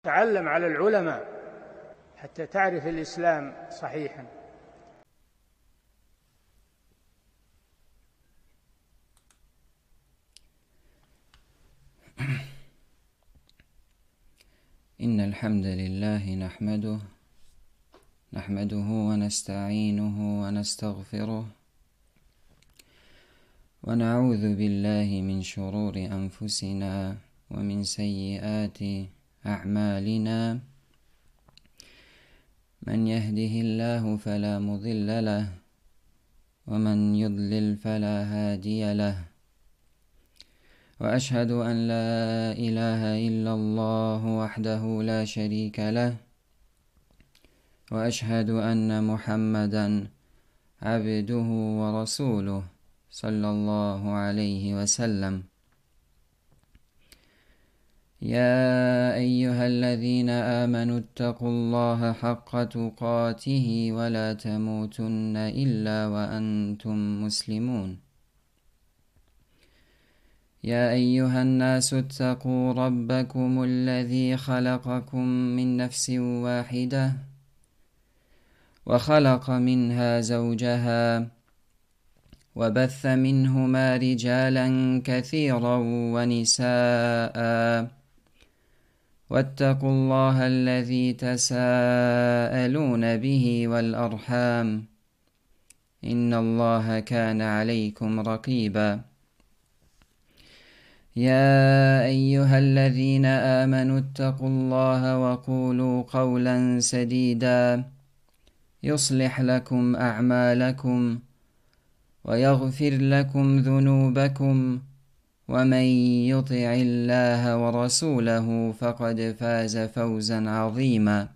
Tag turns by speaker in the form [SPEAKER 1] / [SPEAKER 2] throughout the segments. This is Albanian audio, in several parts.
[SPEAKER 1] تعلم على العلماء حتى تعرف الإسلام صحيحا.
[SPEAKER 2] إن الحمد لله نحمده ونستعينه ونستغفره ونعوذ بالله من شرور أنفسنا ومن سيئات أعمالنا. من يهده الله فلا مضل له ومن يضلل فلا هادي له، وأشهد أن لا إله إلا الله وحده لا شريك له، وأشهد أن محمدا عبده ورسوله صلى الله عليه وسلم. يا أيها الذين آمنوا اتقوا الله حق تقاته ولا تموتن إلا وأنتم مسلمون. يا أيها الناس اتقوا ربكم الذي خلقكم من نفس واحدة وخلق منها زوجها وبث منهما رجالا كثيرا ونساء، واتقوا الله الذي تساءلون به والأرحام، إن الله كان عليكم رقيبا. يا أيها الذين آمنوا اتقوا الله وقولوا قولا سديدا يصلح لكم أعمالكم ويغفر لكم ذنوبكم، ومن يطع الله ورسوله فقد فاز فوزا عظيما.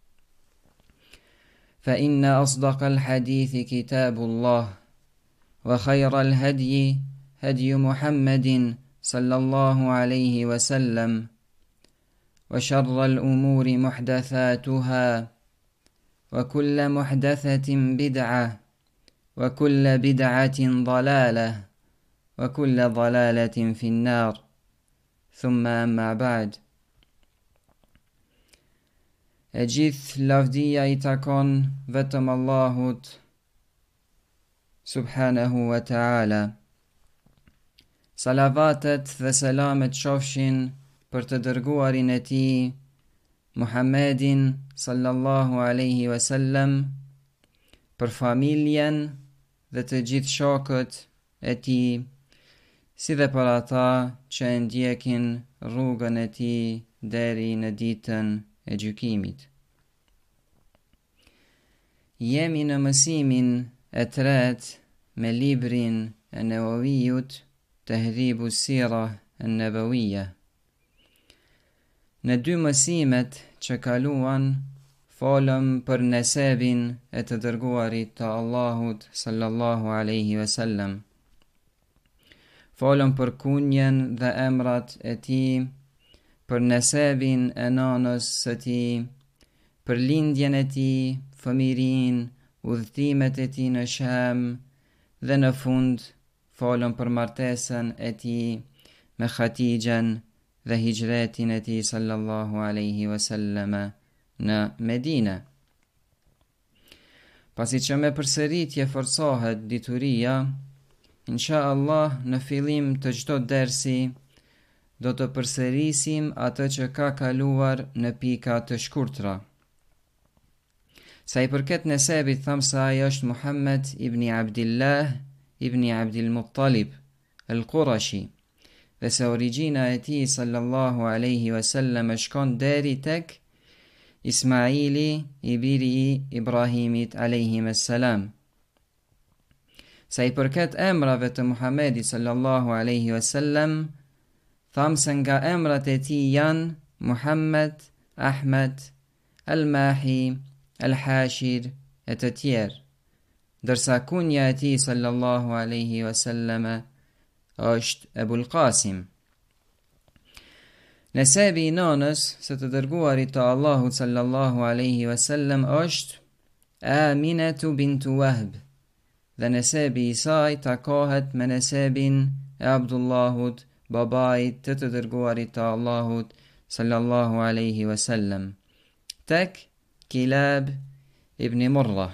[SPEAKER 2] فإن أصدق الحديث كتاب الله، وخير الهدي هدي محمد صلى الله عليه وسلم، وشر الأمور محدثاتها، وكل محدثة بدعة، وكل بدعة ضلالة، وكل ضلالة في النار. ثم أما بعد. Gjithë lavdia I takon vetëm Allahut subhanahu wa ta'ala. Salavatet dhe selamet qofshin për të dërguarin e tij Muhammedin sallallahu alaihi wasallam, për familjen dhe të gjithë shokët e tij, si dhe për ata që e ndjekin rrugën e tij deri në ditën e gjykimit. Jemi në mësimin e tretë me librin e Nevavijut, Tahdhibu Sira an-Nabawiyya. Në dy mësimet që kaluan, folëm për nesebin e të dërguarit të Allahut sallallahu alaihi wasallam. Folëm për kunjen dhe emrat e tij, për nesebin e nanës së tij, për lindjen e tij, fëmijërinë, udhëtimet e tij në Sham, dhe në fund folëm për martesën e tij me Khatijen dhe hijretin e tij sallallahu alaihi wasallam në Medinë. Pasi që me përsëritje forcohet dituria, insha Allah në fillim të çdo dersi do të përsërisim atë që ka kaluar në pika të shkurtra. Sa I përket nesebit, tham se ai është Muhammed ibn Abdillah ibn Abdul Muttalib al-Qurashi, dhe se origjina e tij sallallahu alaihi wasallam shkon deri tek Ismaili I biri I Ibrahimit alayhim assalam. Sa I përket emrave të Muhamedit sallallahu alaihi wasallam, tham se nga emrat e tij janë Muhammed, Ahmed, Al-Mahi, Al-Hashir e të tjerë, dërsa kunja e tij sallallahu alaihi wasallam është Ebul Qasim. Nesebi I nanës së të dërguarit të Allahut sallallahu alaihi wasallam është Aminatu bintu Wahb, dhe nesebi I saj takohet me nesebin e Abdullahut, babait të dërguarit të Allahut sallallahu alaihi wasallam, tek Kilab ibn Murrah.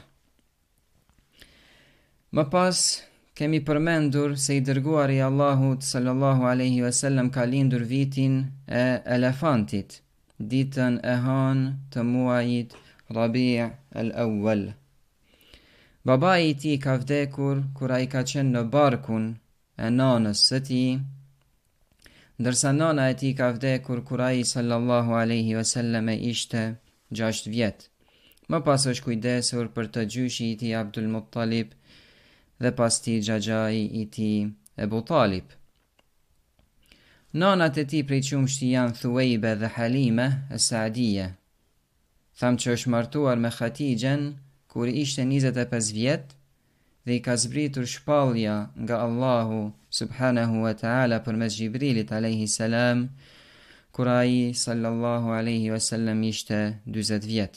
[SPEAKER 2] Më pas kemi përmendur se i dërguari i Allahut sallallahu alaihi wasallam ka lindur vitin e elefantit, ditën e hanë të muajit Rabi' al-Awwal. Babai i tij ka vdekur kur ai ka qenë në barkun e nanës së tij, ndërsa nana e tij ka vdekur kur ai sallallahu alaihi wasallam ishte 6 vjet. Më pas është kujdesur për të gjyshi i tij Abdul Muttalib dhe pas ti xhaxhai i tij Ebu Talib. Nanat e tij prej qumshti janë Thuwejbe dhe Halime e Saadije. Tham që është martuar me Khatijen kur ishte 25 vjet dhe i ka zbritur shpallja nga Allahu subhanahu wa ta'ala përmes Gjibrilit alayhi salam kur ai sallallahu alaihi wasallam ishte 40 vjet.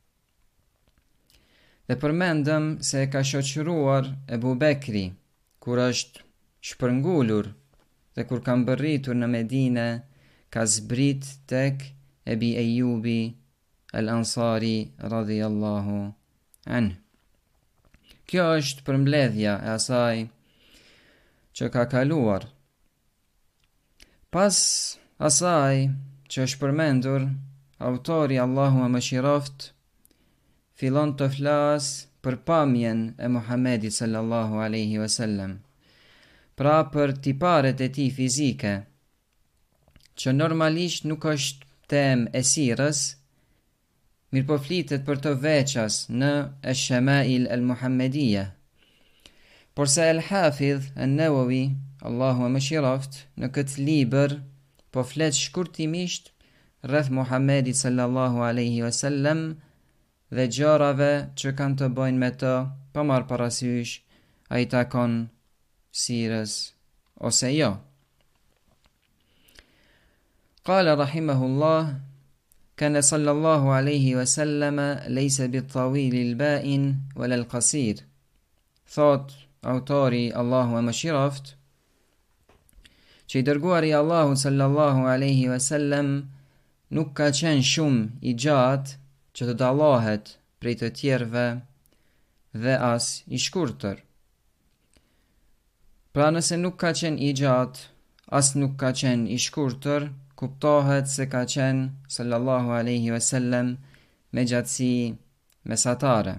[SPEAKER 2] Dhe përmendëm se e ka shoqëruar Ebu Bekri kur është shpërngulur dhe kur ka mbërritur në Medine ka zbrit tek Ebi Ejubi al-Ansari radhiyallahu anhu. Kjo është përmbledhja e asaj që ka kaluar. Pas asaj që është përmendur, autori Allahu e mëshiroft fillon të flas për pamjen e Muhamedit sallallahu alaihi wasallam, pra për tiparet e tij fizike, që normalisht nuk është temë e sirës, mirë po flitet për të veças në Ash-Shama'il al-Muhammediyya. Por se al-Hafidh an-Nawawi, Allahu e mëshiroft, në këtë libër po flet shkurtimisht rreth Muhamedit sallallahu alaihi wasallam dhe gjërave që kanë të bëjnë me të, pa marrë parasysh a i takon sirës ose jo. Qala rahimahullah, kana sallallahu alaihi wasallam laysa bit-tawil al-ba'in wala al-qasir. Thot autori Allahu e mëshiroft, që i dërguari Allahu sallallahu alaihi wasallam nuk ka qenë shumë i gjatë që të dallohet prej të tjerëve dhe as i shkurtër. Pra nëse nuk ka qenë i gjatë, as nuk ka qenë i shkurtër, kuptohet se ka qenë sallallahu alaihi wasallam me gjatësi mesatare.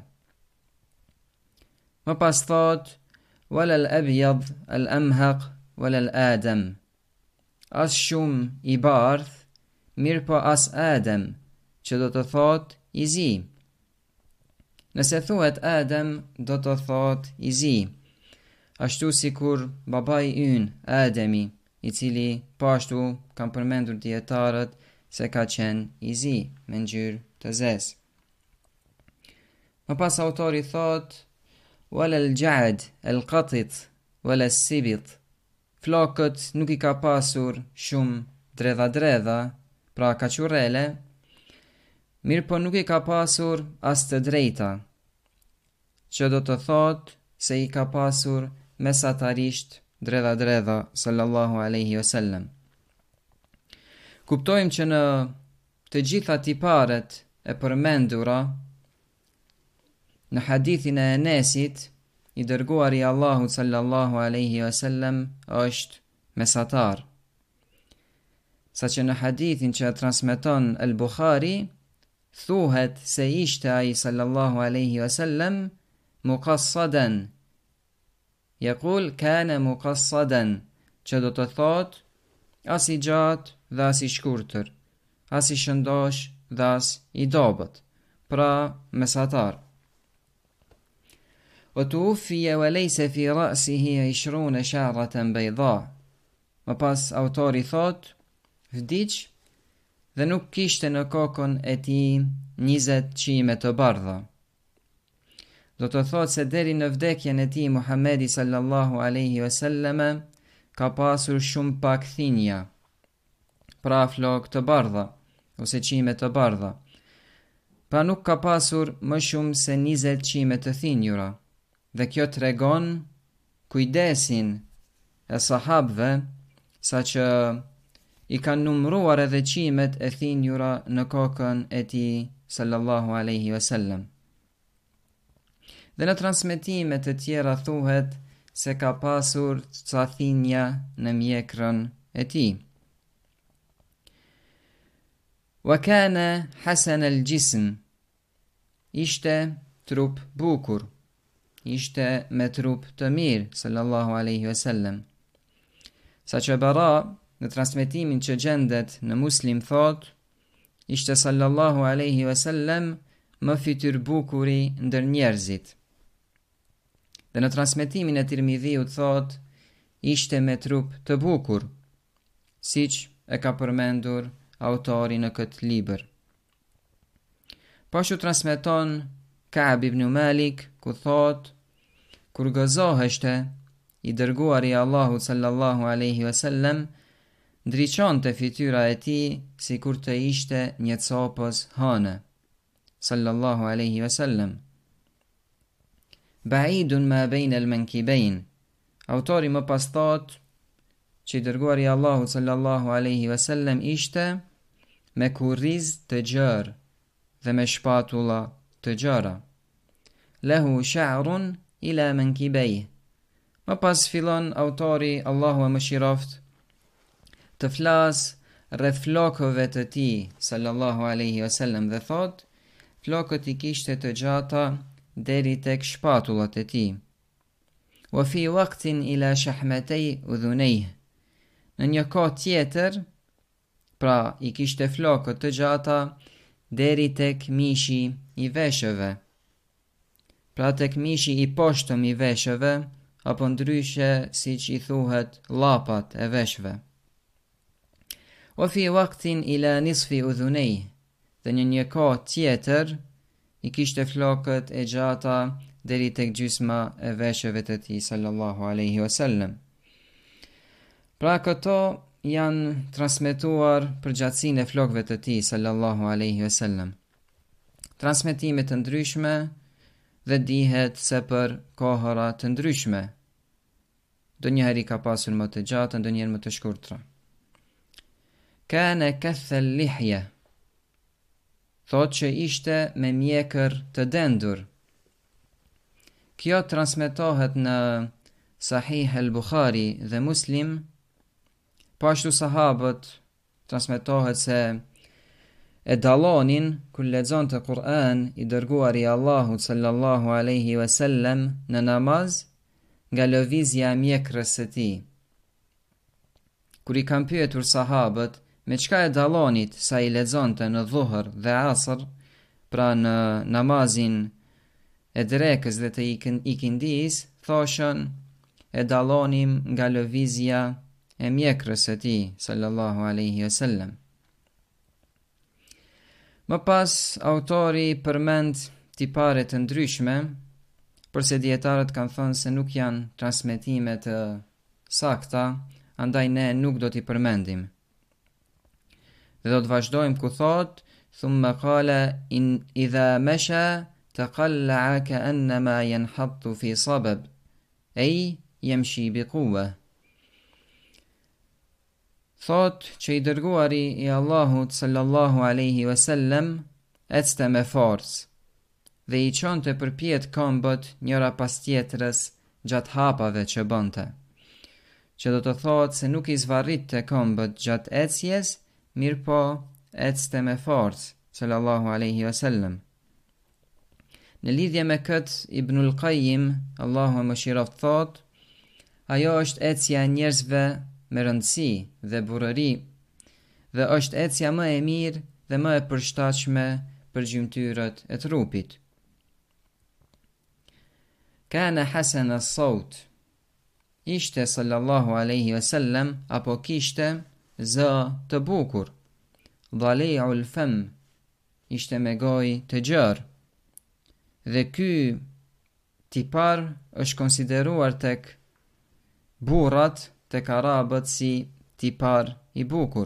[SPEAKER 2] Më pas thot, wala al-abyad al-amhaq wala al-adam. As shumë i bardh, mirë po as Adem, që do të thot i zi. Nëse thuhet Adem, do të thot i zi, ashtu si kur babai ynë, Ademi, i cili pashtu kam përmendur dietarët se ka qenë i zi, me ngjyrë të zezë. Më pas autori thot, wala al-ja'd al-qatit wala as-sibit. Flokët nuk i ka pasur shumë dredha, pra kaqurrele, mirë po nuk i ka pasur as të drejta, që do të thot se i ka pasur mesatarisht dredha sallallahu alaihi wasallam. Kuptojmë që në të gjitha tiparet e përmendura në hadithin e Enesit, i dërguari Allahu sallallahu alaihi wasallam është mesatar. Saqë në hadithin që transmeton al-Bukhari, thuhet se ishte ai sallallahu alaihi wasallam muqassadan. Yaqul kana muqassadan, që do të thot as i gjatë dhe as i shkurtër, as i shëndosh dhe as i dobët, pra mesatar. O të ufije wa lejse fi rasihi 20 sharatan bejda. Më pas autori thot, vdiq dhe nuk kishte në kokën e tij 20 qime të bardha. Do të thot se deri në vdekjen e tij Muhamedi sallallahu alaihi wasallam ka pasur shumë pak thinja, pra flok të bardha ose qime të bardha. Pra nuk ka pasur më shumë se 20 qime të thinjura. Dhe kjo tregon kujdesin e sahabëve, sa që i kanë numruar edhe qimet e thinjura në kokën e tij sallallahu alaihi wasallam. Dhe në transmetimet e tjera thuhet se ka pasur ca thinja në mjekrën e tij. Wa kana hasan al-jism, ishte trup bukur, ishte me trup të mirë sallallahu alaihi wasallam. Sa që Bara në transmetimin që gjendet në Muslim thot, ishte sallallahu alaihi wasallam më fytyr bukuri ndër njerëzit. Dhe në transmetimin e Tirmidhiut thot, ishte me trup të bukur, siç e ka përmendur autori në këtë libër. Pashtu transmeton Ka'b ibn Malik, ku thot, kur gëzoheshte, i dërguari Allahut sallallahu alaihi wasallam ndriçonte fytyra e tij sikur të ishte një copës hane. Sallallahu alaihi wasallam. Ba'idun ma bayna al-mankibayn. Autori më pas thot që i dërguari Allahut sallallahu alaihi wasallam ishte me kurriz të gjerë dhe me shpatulla të gjera. Lehu sha'run ila mankibayhi. Më pas fillon autori, Allahu e mëshiroft, të flas rreth flokëve të tij sallallahu alaihi wasallam dhe thot, flokët i kishte të gjata deri tek shpatullat e tij. Wa fi waqtin ila shahmatay udhunayh. Në një kohë tjetër, pra i kishte flokët të gjata deri tek mishi i veshëve. Pra tek mishi i poshtëm i veshëve, apo ndryshe siç i thuhet llapat e veshëve. Wa fi waqtin ila nisfi udhunayh. Dhe në një kohë tjetër i kishte flokët e gjata deri tek gjysma e veshëve të tij sallallahu alaihi wasallam. Pra këto janë transmetuar për gjatësinë e flokëve të tij sallallahu alaihi wasallam. Transmetime të ndryshme dhe dihet se për kohëra të ndryshme. Ndonjëherë ka pasur më të gjata, ndonjëherë më të shkurtra. Kana kathal lihya. Thot që ishte me mjekër të dendur. Kjo transmetohet në Sahih al-Bukhari dhe Muslim. Pashtu sahabët transmetohet se e dalonin kur lexonte Kur'an i dërguari Allahut sallallahu alaihi wasallam në namaz nga lëvizja e mjekrës së tij. Kur i kanë pyetur sahabët me çka e dallonit sa i lexonte në dhuhr dhe asr, pra në namazin e drekës dhe të ikindis, thoshën e dallonim nga lëvizja e mjekrës së tij sallallahu alaihi wasallam. Më pas autori përmend tipare të ndryshme, përse dietarët kanë thënë se nuk janë transmetime të sakta, andaj ne nuk do t'i përmendim. Dhe do të vazhdojmë ku thot, thumma qala in idha masha taqalla'a ka'annama yanhattu fi sabab, ay yamshi bi quwwa. Thot që i dërguari i Allahut sallallahu alaihi wasallam ecte me forcë dhe i çonte përpjet këmbët njëra pas tjetrës gjatë hapave që bënte. Që do të thotë se nuk i zvarritte këmbët gjatë ecjes, mirë po ecte me forcë sallallahu alaihi wasallam. Në lidhje me këtë Ibnul Qayyim, Allahu e mëshiroft, thot, ajo është ecja e njerëzve me rëndësi dhe burëri, dhe është ecja më e mirë dhe më e përshtatshme për gjymtyrët e trupit. Kana hasan as-saut. Ishte sallallahu alaihi wasallam apo kishte zë të bukur. Dhali'ul fam. Ishte me gojë të gjerë. Dhe ky tipar është konsideruar tek burrat, tek arabët si tipar i bukur.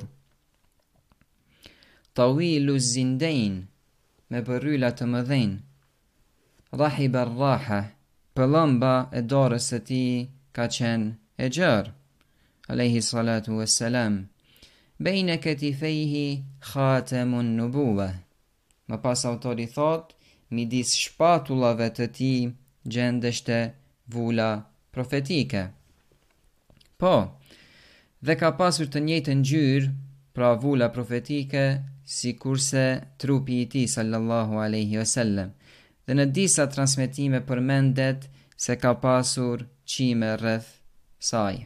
[SPEAKER 2] Tawilu zindain, me bërryla të mëdhenj. Rahib ar-raha, pëllëmba e dorës së tij ka qenë e gjerë, alayhi salatu wassalam. bejne katifejhi khatamun nubuwa. Më pas autori thot, midis shpatullave të tij gjendeshte vula profetike. Po, dhe ka pasur të njëjtën ngjyrë, pra vula profetike, si kurse trupi i tij sallallahu alaihi wasallam. Dhe në disa transmetime përmendet se ka pasur qime rreth saj.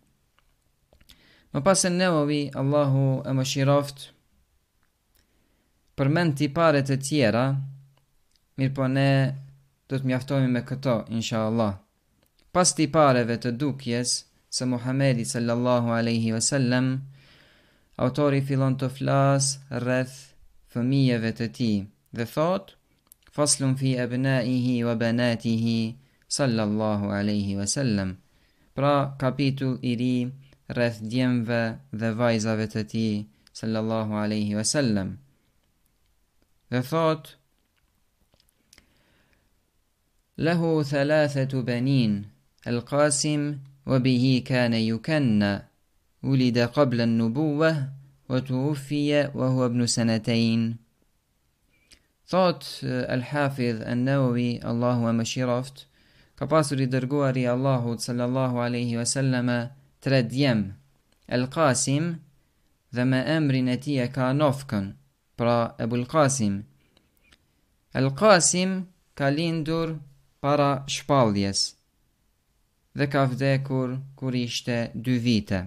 [SPEAKER 2] Më pas Newawi, Allahu e mëshiroft, përmend tipare të tjera, mirë po ne do të mjaftohemi me këto, inshallah. Pas tipareve të dukjes së Muhamedi sallallahu alaihi wasallam, autori fillon të flas rreth fëmijëve të tij dhe thot: Faslun fi abnaihi wa banatihi sallallahu alaihi wasallam. Pra kapitull i ri rreth djemve dhe vajzave të tij sallallahu alaihi wasallam. Dhe thot: Lahu thalathatu banin, al-Qasim wa bihi kana yukanna, ulida qabla an-nubuwah wa tuwfiya wa huwa ibn sanatayn. Thot al-Hafidh an-Nawawi, Allahu e mëshiroft, ka pasur i dërguari i Allahut sallallahu alaihi wasallam 3 djem, al-Qasim, dhe me emrin e tij e ka nofkën, pra Ebul Qasim. Al-Qasim ka lindur para shpalljes dhe ka vdekur kur ishte 2 vite.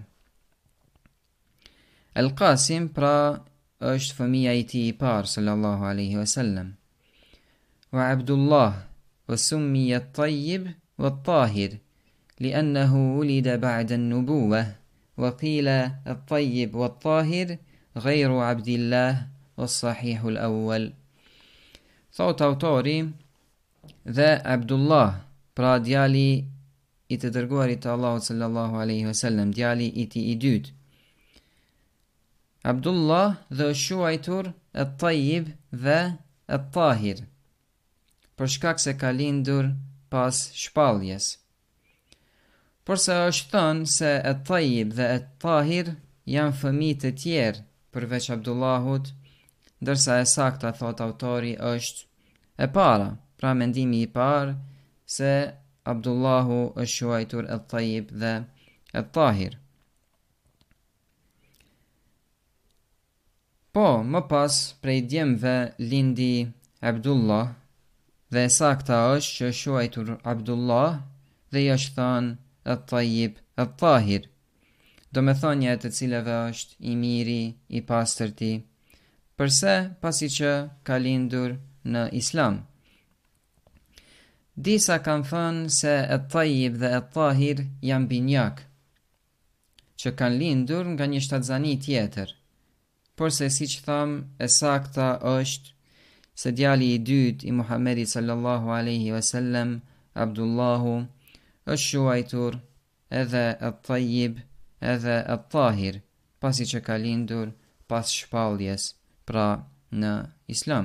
[SPEAKER 2] Al-Qasim pra është fëmija i tij i parë sallallahu alaihi wasallam. Wa Abdullah wa summiya at-Tayyib wa at-Tahir لأنه ولد بعد النبوة وقيل الطيب والطاهر غير عبد الله والصحيح الأول. Thot autori, dhe Abdullah, pra djali i të dërguarit të Allahut sallallahu alaihi wasallam, djali i tij i dytë. Abdullah dhe është quajtur at-Tayyib dhe at-Tahir, për shkak se ka lindur pas shpalljes. Por se është thënë se at-Tayyib dhe at-Tahir janë fëmijë të tjerë përveç Abdullahut, ndërsa e sakta, thot autori, është e para, pra mendimi i parë se Abdullahu është quajtur at-Tayyib dhe at-Tahir. Po, më pas prej djemve lindi Abdullah, dhe e sakta është që është quajtur Abdullah dhe i është thënë at-Tayyib at-Tahir, do me thonja të cileve është i miri, i pastërti, përse pasi që ka lindur në Islam. Disa kanë thënë se at-Tayyib dhe at-Tahir janë binjak, që kanë lindur nga një shtatzani tjetër, por se si që thamë, e sakta është se djali i dytë i Muhammedit sallallahu alaihi wasallam, Abdullahu, është quajtur edhe at-Tayyib edhe at-Tahir, pasi që ka lindur pas shpalljes, pra në Islam.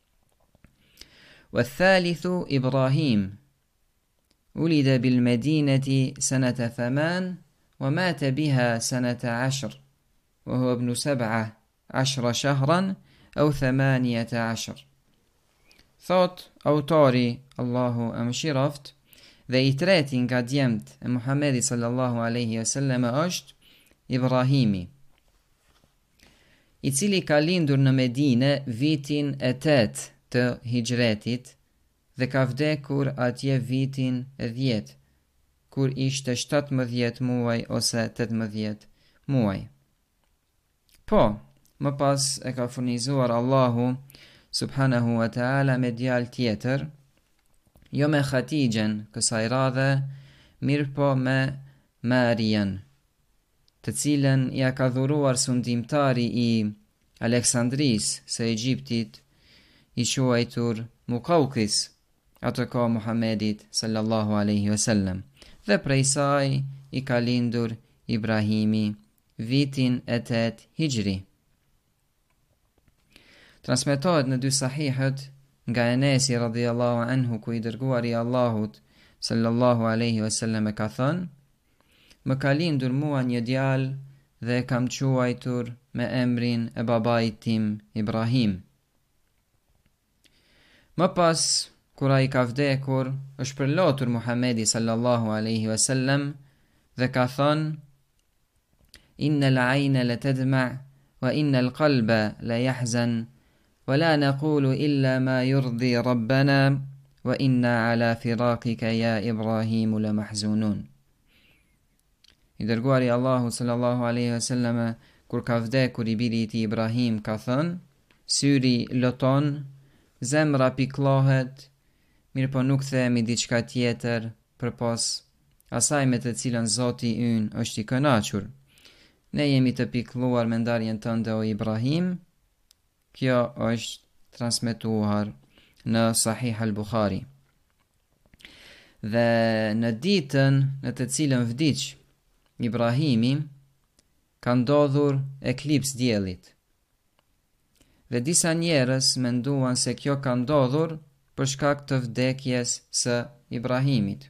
[SPEAKER 2] والثالث إبراهيم ولد بالمدينة سنة 8 ومات بها سنة 10 وهو ابن 17 شهرا أو 18. Thot autori, Allahu e mëshiroft, dhe i treti nga djemt e Muhammedi sallallahu alaihi wasallam është Ibrahimi, i cili ka lindur në Medine vitin e 8 të hijretit dhe ka vdekur atje vitin e 10, kur ishte 17 muaj ose 18 muaj. Po, më pas e ka furnizuar Allahu subhanahu wa ta'ala me djalë tjetër, jo me Khatijen kësaj radhe, mirë po me Marian, të cilën ja ka dhuruar sundimtari i Aleksandris së Egjiptit, i quajtur Muqawqis, atë ka Muhammedit sallallahu alaihi wasallam, dhe prej saj i ka lindur Ibrahimi vitin e 8 hijri. Transmetohet në 2 sahihet nga Enesi radhiyallahu anhu, ku i dërguari i Allahut sallallahu alaihi wasallam ka thënë: më ka lindur mua një djalë dhe e kam quajtur me emrin e babait tim Ibrahim. Më pas, kur ai ka vdekur, është përlotur Muhamedi sallallahu alaihi wasallam dhe ka thënë: Innal ayna la tadma wa innal qalba la yahzan wa la naqulu illa ma yurdi rabbana wa inna ala firaqika ya Ibrahim la mahzunun. I dërguari Allahu sallallahu alaihi wasallam kur ka vdekur i biri i tij Ibrahim ka thënë: syri loton, zemra piklohet, mirë po nuk themi diçka tjetër përpos asaj me të cilën Zoti ynë është i kënaqur. Ne jemi të pikluar me ndarjen tënde o Ibrahim. Kjo është transmetuar në Sahih al-Bukhari. Dhe në ditën në të cilën vdiq Ibrahimi, ka ndodhur eklips diellit. Dhe disa njerëz menduan se kjo ka ndodhur për shkak të vdekjes së Ibrahimit.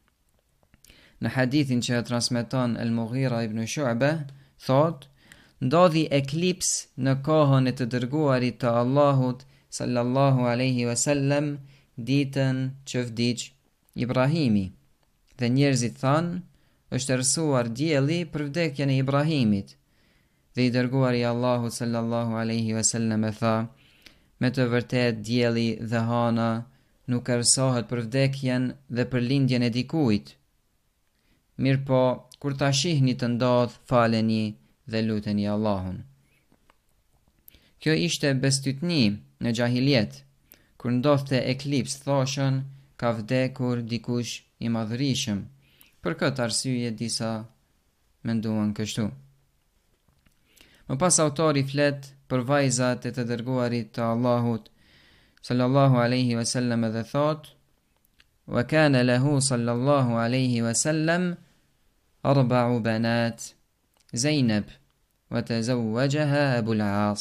[SPEAKER 2] Në hadithin që transmeton El-Mughira ibn Shu'ba, thot: ndodhi eklips në kohën e të dërguarit të Allahut sallallahu alaihi wasallam ditën që vdiq Ibrahimi. Dhe njerëzit thanë: është errësuar dielli për vdekjen e Ibrahimit. Dhe i dërguari i Allahut sallallahu alaihi wasallam e tha: me të vërtet dielli dhe hana nuk errësohet për vdekjen dhe për lindjen e dikujt. Mirë po, kur ta shihni të ndodh, faleni dhe luteni Allahun. Kjo ishte bestytni në gjahiljet. Kur ndodhte eklips, thoshën: ka vdekur dikush i madhërisëm. Për këtë arsye disa menduan kështu. Më pas autori flet për vajzat e të dërguarit të Allahut sallallahu alaihi wasallam dhe thot: wa kana lahu sallallahu alaihi wasallam arba'u banat Zainab wa tazawwajaha Abu al-As.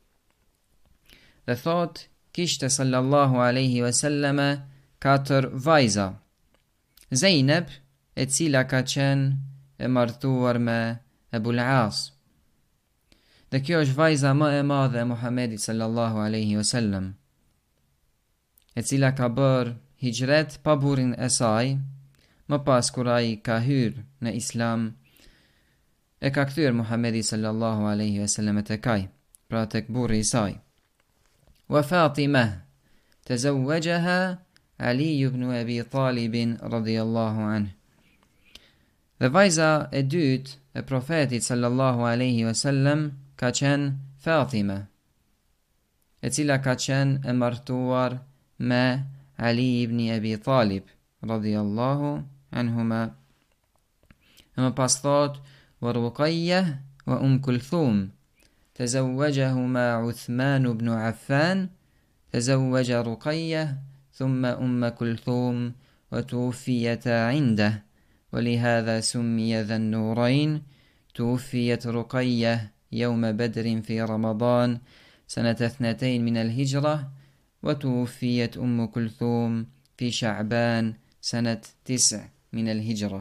[SPEAKER 2] Dhe thot: kishte sallallahu alaihi wasallam 4 vajza. Zainab, e cila ka qenë e martuar me Abu al-As. Dhe kjo është vajza më e madhe e Muhamedit sallallahu alaihi wasallam, e cila ka bërë hijret pa burrin e saj. Më pas kur ai ka hyrë në Islam, e ka kthyer Muhamedi sallallahu alaihi wasallam tek ai, pra tek burri i saj. Wa Fatima tazawwajaha Ali ibn Abi Talib radhiyallahu anhu. Dhe vajza e dytë e profetit sallallahu alaihi wasallam ka qenë Fatima, e cila ka qenë e martuar me Ali ibn Abi Talib radhiyallahu anhuma. Më pas thot: wa Ruqayya wa Kulthum tazawwajahuma Uthman ibn Affan tazawwaja Ruqayya thumma Kulthum wa tuwfiyata 'indah. ولهذا سمي ذا النورين. توفيت رقية يوم بدر في رمضان سنة 2 من الهجرة، وتوفيت كلثوم في شعبان سنة 9 من الهجرة.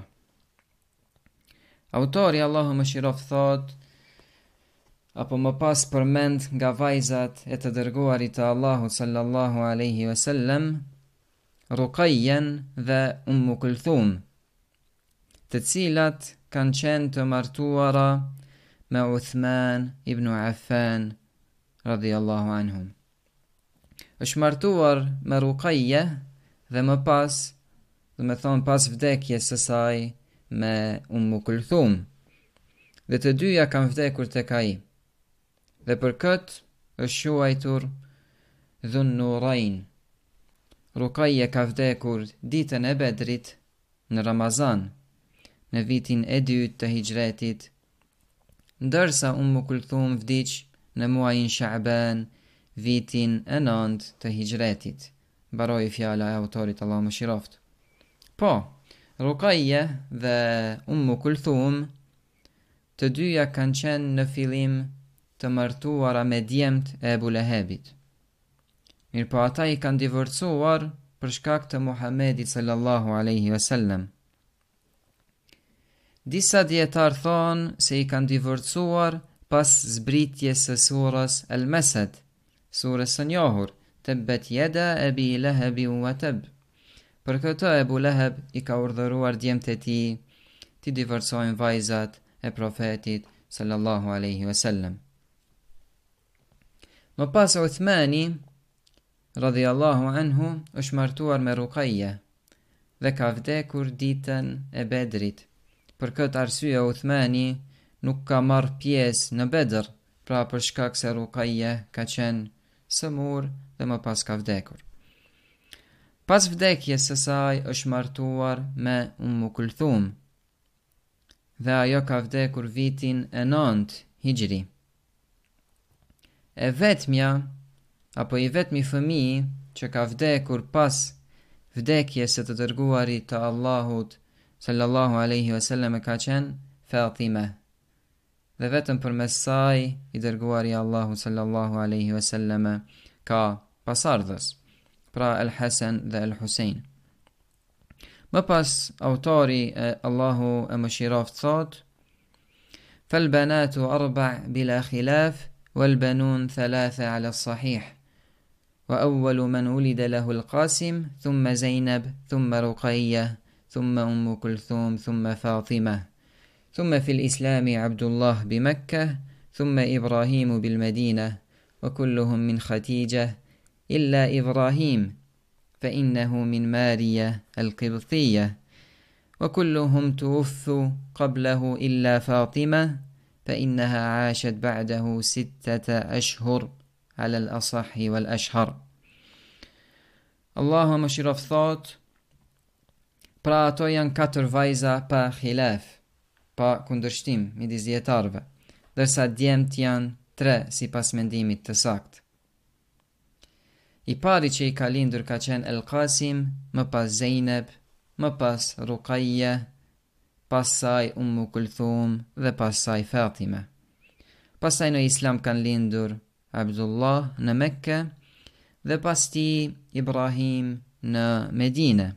[SPEAKER 2] Autori Allahu më shiroft thot: apo më pas përmend nga vajzat e të dërguarit të Allahut sallallahu alaihi wasallam Ruqayyan dhe Kulthum, të cilat kanë qenë të martuara me Uthman ibn Affan radhiyallahu anhum. Është martuar me Ruqayya dhe më pas, dhe me thonë pas vdekjes së saj, me Kulthum. Dhe të dyja kanë vdekur tek ai. Dhe për këtë është quajtur Dhun Nurain. Ruqayya ka vdekur ditën e Bedrit në Ramazan, në vitin e 2 të hijretit, ndërsa Kulthum vdiq në muajin Sha'ban, vitin e 9 të hijretit. Mbaroi fjala e autorit, Allahu më shiroft. Po, Ruqayya dhe Kulthum, të dyja kanë qenë në fillim të martuara me djemt e Ebu Lehebit. Mirë po ata i kanë divorcuar për shkak të Muhamedit sallallahu alaihi wasallam. Disa dietar thonë se I kanë divorcuar pas zbritjes së surës Al-Masad, surës së njohur, Tabbat yada Abi Lahab wa tab. Për këtë Ebu Leheb I ka urdhëruar djemtë e tij të divorcojnë vajzat e profetit sallallahu alaihi wasallam. Më pas Uthmani radhiyallahu anhu është martuar me Ruqayya dhe ka vdekur ditën e Bedrit. Për këtë arsye Uthmani nuk ka marrë pjesë në Bedr, pra për shkak se Ruqayya ka qenë sëmur dhe më pas ka vdekur. Pas vdekjes së saj është martuar me Ummu Kulthum dhe ajo ka vdekur vitin e 9 Hijri. E vetmja apo I vetmi fëmijë që ka vdekur pas vdekjes së të dërguarit të Allahut sallallahu alaihi wasallam ka qenë Fatima. Dhe vetëm përmes saj I dërguari I Allahut sallallahu alaihi wasallam ka pasardhës, pra Al-Hasan dhe Al-Husein. Më pas autori Allahu e mëshiroft thot: "Fal-banatu 4 bila khilaf wal-banun 3 ala as-sahih. Wa awwalu man wulida lahu al-Qasim, thumma Zainab, thumma Ruqayya, thumma Ummu Kulthum, thumma Fatima. ثم في الإسلام عبد الله بمكة ثم إبراهيم بالمدينة وكلهم من خديجة إلا إبراهيم فإنه من ماريا القبطية وكلهم توفوا قبله إلا فاطمة فإنها عاشت بعده 6 أشهر على الأصح والأشهر." Allahu mëshiroft thot: pra ato janë 4 vajza pa khilaf, pa kundërshtim midis dietarëve, ndërsa djemt janë 3 sipas mendimit të saktë. I pari që I ka lindur ka qenë El-Qasim, më pas Zainab, më pas Ruqayya, pas saj Ummu Kulthum dhe pas saj Fatima. Pastaj në Islam kanë lindur Abdullah në Mekke dhe pas tij Ibrahim në Medinë.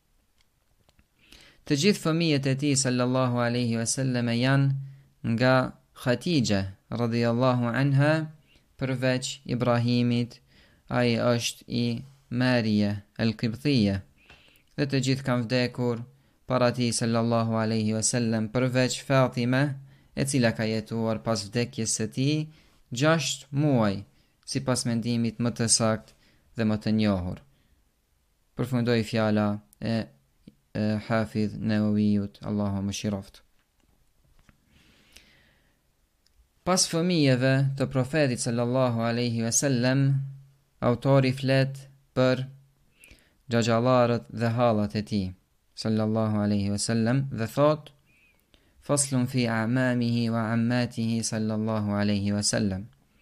[SPEAKER 2] Të gjithë fëmijët e tij sallallahu alaihi wasallam janë nga Khatija radhiyallahu anha, përveç Ibrahimit, ai është I Maria al-Qibtiyya, dhe të gjithë kanë vdekur para tij sallallahu alaihi wasallam, përveç Fatima, e cila ka jetuar pas vdekjes së tij 6 muaj, sipas mendimit më të saktë dhe më të njohur. Përfundoi fjala e Hafidh Nawawiut, Allahu mëshiroft. Pas fëmijëve të profetit sallallahu alaihi wasallam, autori flet për xhaxhallarët dhe hallat e tij sallallahu alaihi wasallam dhe thot: "Faslun fi a'mamihi wa 'ammatihi sallallahu alaihi wasallam."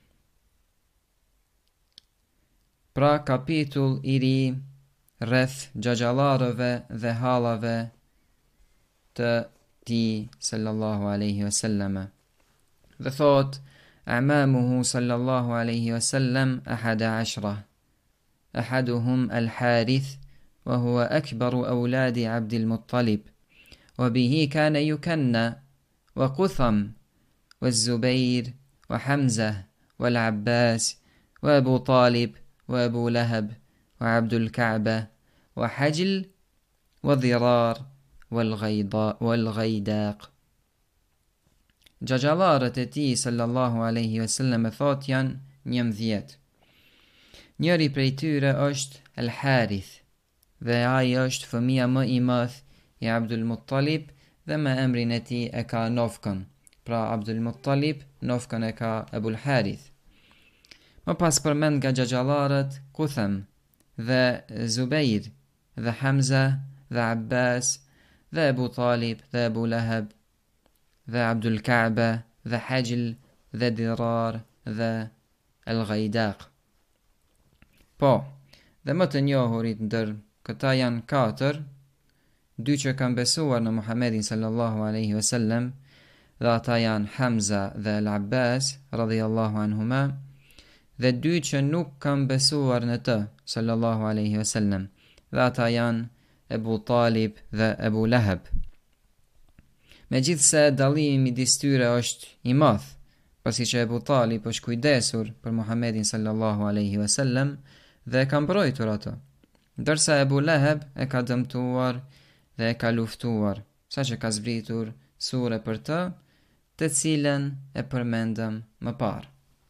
[SPEAKER 2] Pra kapitull I ri rreth xhaxhallarëve dhe hallave të tij sallallahu alaihi wasallam. Dhe thot: "A'mamuhu sallallahu alaihi wasallam 11. أحدهم الحارث وهو أكبر أولاد عبد المطلب وبه كان يكنى وقثم والزبير وحمزة والعباس وأبو طالب وأبو لهب وعبد الكعبة وحجل وضرار والغيداق." Xhaxhallarët e tij sallallahu alaihi wasallam thot janë 11. Njëri prej tyre është El-Harith dhe ai është fëmia më I madh I Abdul Muttalib dhe me emrin e tij e ka Nofkën, pra Abdul Muttalib Nofkën e ka Ebul Harith. Më pas përmend nga xhaxhallarët Qutham dhe Zubair dhe Hamza dhe Abbas dhe Abu Talib dhe Abu Lahab dhe Abdul Ka'ba dhe Hajl dhe Dirar dhe El-Ghaidaq. Po, dhe më të njohurit ndër këta janë 4, 2 që kanë besuar në Muhammedin sallallahu alaihi wasallam, dhe ata janë Hamza dhe Al-Abbas radhiyallahu anhuma, dhe 2 që nuk kanë besuar në të sallallahu alaihi wasallam, dhe ata janë Abu Talib dhe Abu Lahab. Megjithse dallimi midis tyre është i madh, pasi që Ebu Talib është kujdesur për Muhammedin sallallahu alaihi wasallam dhe ka mbrojtur ato, ndërsa Ebu Leheb e ka dëmtuar dhe e ka luftuar, saqë ka zbritur sure për të, të cilën e përmendëm më parë.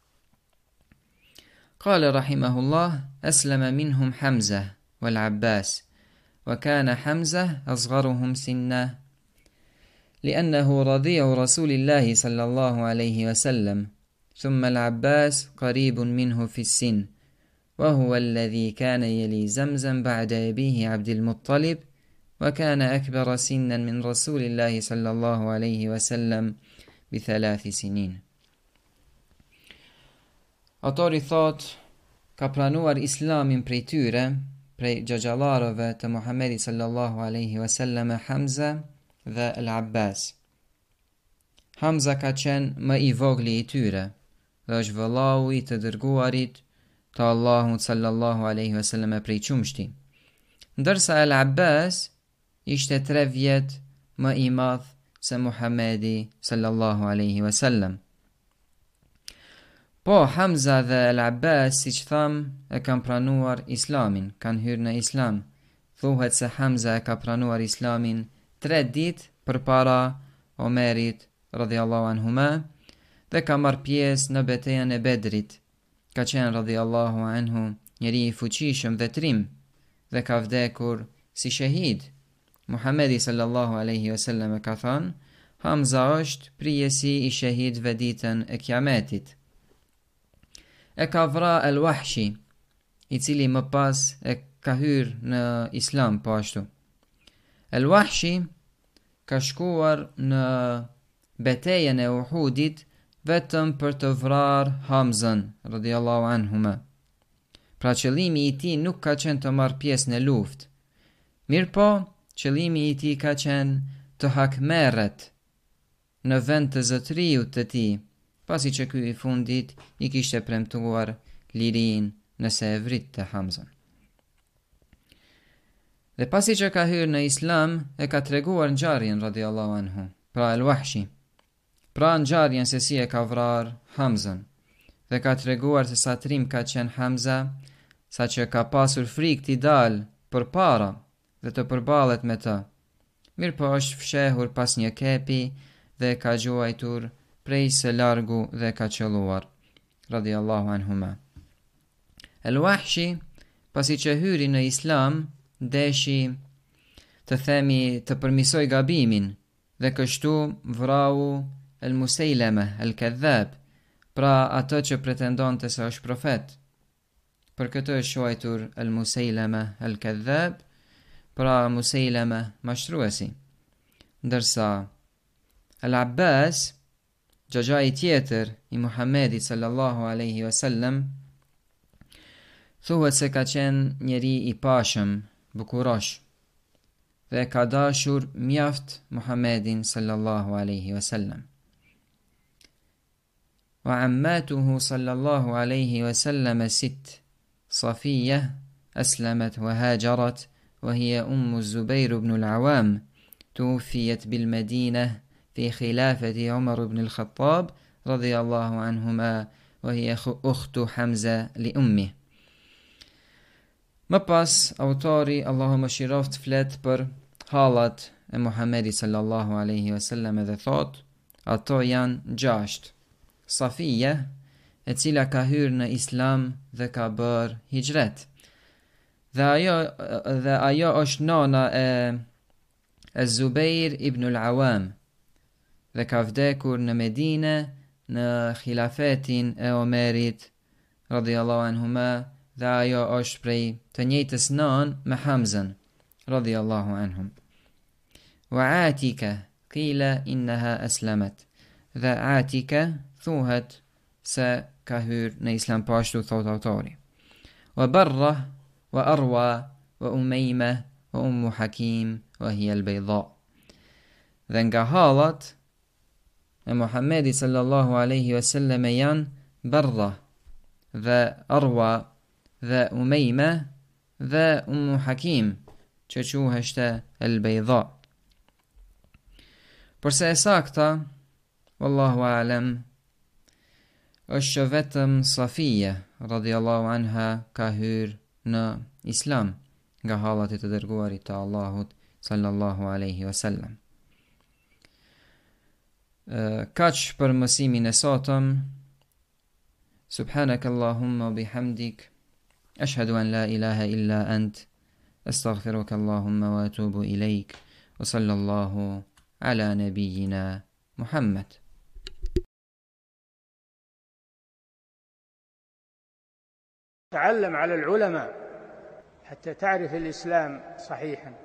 [SPEAKER 2] Qala rahimahullah, aslama minhum Hamza wal Abbas, wa kana Hamza asgharuhum sinna, لأنه رضيع رسول الله صلى الله عليه وسلم، ثم العباس قريب منه في السن، وهو الذي كان يلي زمزم بعد أبيه عبد المطلب، وكان أكبر سنا من رسول الله صلى الله عليه وسلم ب3 سنين. Autori thot, ka pranuar islamin prej tyre, prej xhaxhallarëve të Muhamedit sallallahu alaihi wasallam, Hamza dhe Al-Abbas. Hamza ka qenë më i vogli i tyre dhe është vëllau i të dërguarit të Allahut sallallahu alaihi wasallam prej qumshti, ndërsa Al-Abbas ishte 3 vjet më i madh se Muhamedi sallallahu alaihi wasallam. Po Hamza dhe Al-Abbas, siç tham, e kanë pranuar islamin, kanë hyrë në islam. Thuhet se Hamza e ka pranuar islamin 3 ditë përpara Omerit radhiyallahu anhuma dhe ka marrë pjesë në betejën e Bedrit. Ka qenë radhiyallahu anhu njeri i fuqishëm dhe trim dhe ka vdekur si shahid. Muhamedi sallallahu alaihi wasallam ka thënë, Hamza është prijesi i shahidëve ditën e Kiametit. E ka vra Al-Wahshi, i cili më pas e ka hyrë në islam po ashtu. Al-Wahshi ka shkuar në betejën e Uhudit vetëm për të vrarë Hamzën radhiyallahu anhuma. Pra qëllimi i tij nuk ka qenë të marrë pjesë në luftë. Mirpo, qëllimi i tij ka qenë të hakmerret në vend të zotëriut të tij, pasi që ky i fundit i kishte premtuar lirin nëse e vritte Hamzën. Dhe pasi që ka hyrë në islam, e ka treguar ngjarjen radhiyallahu anhu, pra Al-Wahshi. Pra ngjarjen se si e ka vrarë Hamzën, dhe ka treguar se sa trim ka qenë Hamza, sa që ka pasur frikë t'i dalë përpara dhe të përballet me të. Mirpo është fshehur pas një kepi dhe ka gjuajtur prej së largu dhe ka qelluar, radhiyallahu anhuma. Al-Wahshi, pasi që hyri në islam, deshi të themi të përmisoj gabimin dhe kështu vrau Al-Musailama Al-Kadhab, pra atë që pretendonte se është profet. Për këtë është quajtur Al-Musailama Al-Kadhab, pra Musailama mashtruesi. Ndërsa Al-Abbas, xhaxhai tjetër i Muhamedit sallallahu alaihi wasallam, thuhet se ka qenë njeri i pashëm, bukurosh, dhe ka dashur mjaft Muhamedin sallallahu alaihi wasallam. Wa ammatuhu sallallahu alaihi wasallam 6: Safiyyah aslamat wa hajarat, wa hiya Zubair ibn al-Awwam, توفيت بالمدينة في خلافة عمر بن الخطاب رضي الله عنهما، وهي أخت حمزة لأمه. Më pas, autori, Allahu më shiroft, flet për hallat e Muhamedit sallallahu alaihi wasallam dhe thot, ato janë 6. Safia, e cila ka hyrë në islam dhe ka bërë hijret. Dhe ajo është nana e Zubair ibn al-Awwam dhe ka vdekur në Medine në khilafetin e Omerit radhiyallahu anhuma, dhe ajo është prej të njëjtës nën me Hamzën radhiyallahu anhum. Wa Atika qila innaha aslamat, dhe Atika thuhet se ka hyrë në islam, po ashtu thot autori. Wa Barra wa Arwa wa Umayma wa Ummu Hakim wa hiya al-Bayda. Dhe nga hallat e Muhamedit sallallahu alaihi wasallam janë Barra dhe Arwa dhe Umayma dhe Ummu Hakim, që quheshte al-Bayda. Përse e sakta, wallahu a'lam, është që vetëm Safia radhiyallahu anha ka hyrë në Islam nga hallat e të dërguarit të Allahut sallallahu alaihi wasallam. Kaq për mësimin e sotëm. Subhanak Allahumma bihamdik, ashhadu an la ilaha illa ant, astaghfiruka Allahumma wa atubu ilaik, wa sallallahu ala nabiyyina Muhammad.
[SPEAKER 1] تعلم على العلماء حتى تعرف الإسلام صحيحا.